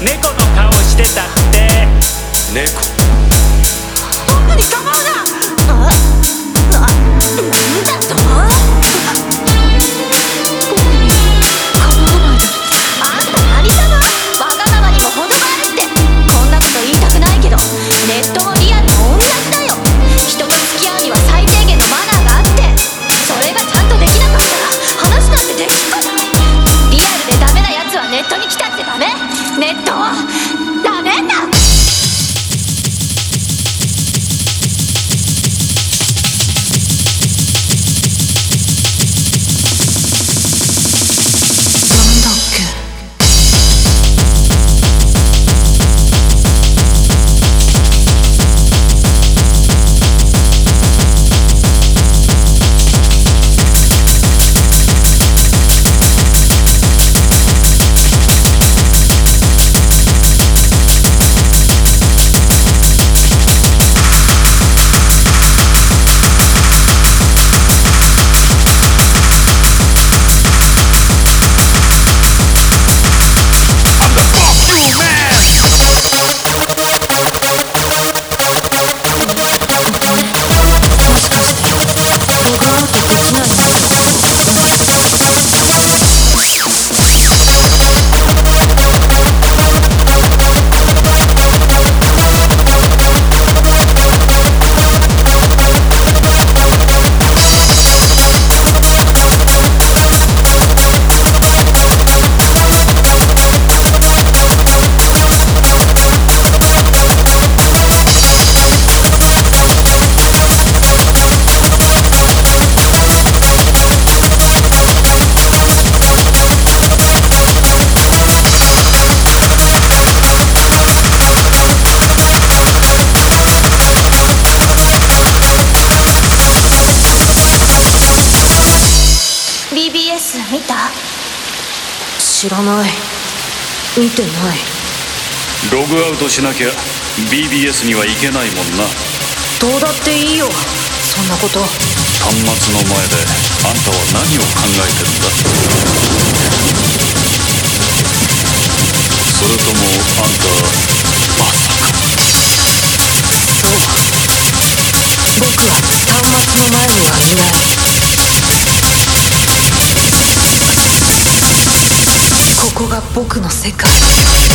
猫の顔してたって猫。 僕に構うな。なんだと。構わないで。あんた何様。わがままにも程があるって。こんなこと言いたくないけどネットもリアルも同じだよ。人と付き合うには最低限のマナーがあって、それがちゃんとできなかったら話なんてできっこない。リアルでダメなやつはネットに来たってダメ。ネットはダメだ。BBS 見た？ 知らない。見てない。 ログアウトしなきゃ BBS には行けないもんな。 どうだっていいよ、そんなこと。 端末の前であんたは何を考えてるんだ？それともあんたまさか。 そう、僕は端末の前にはいない。ここが僕の世界。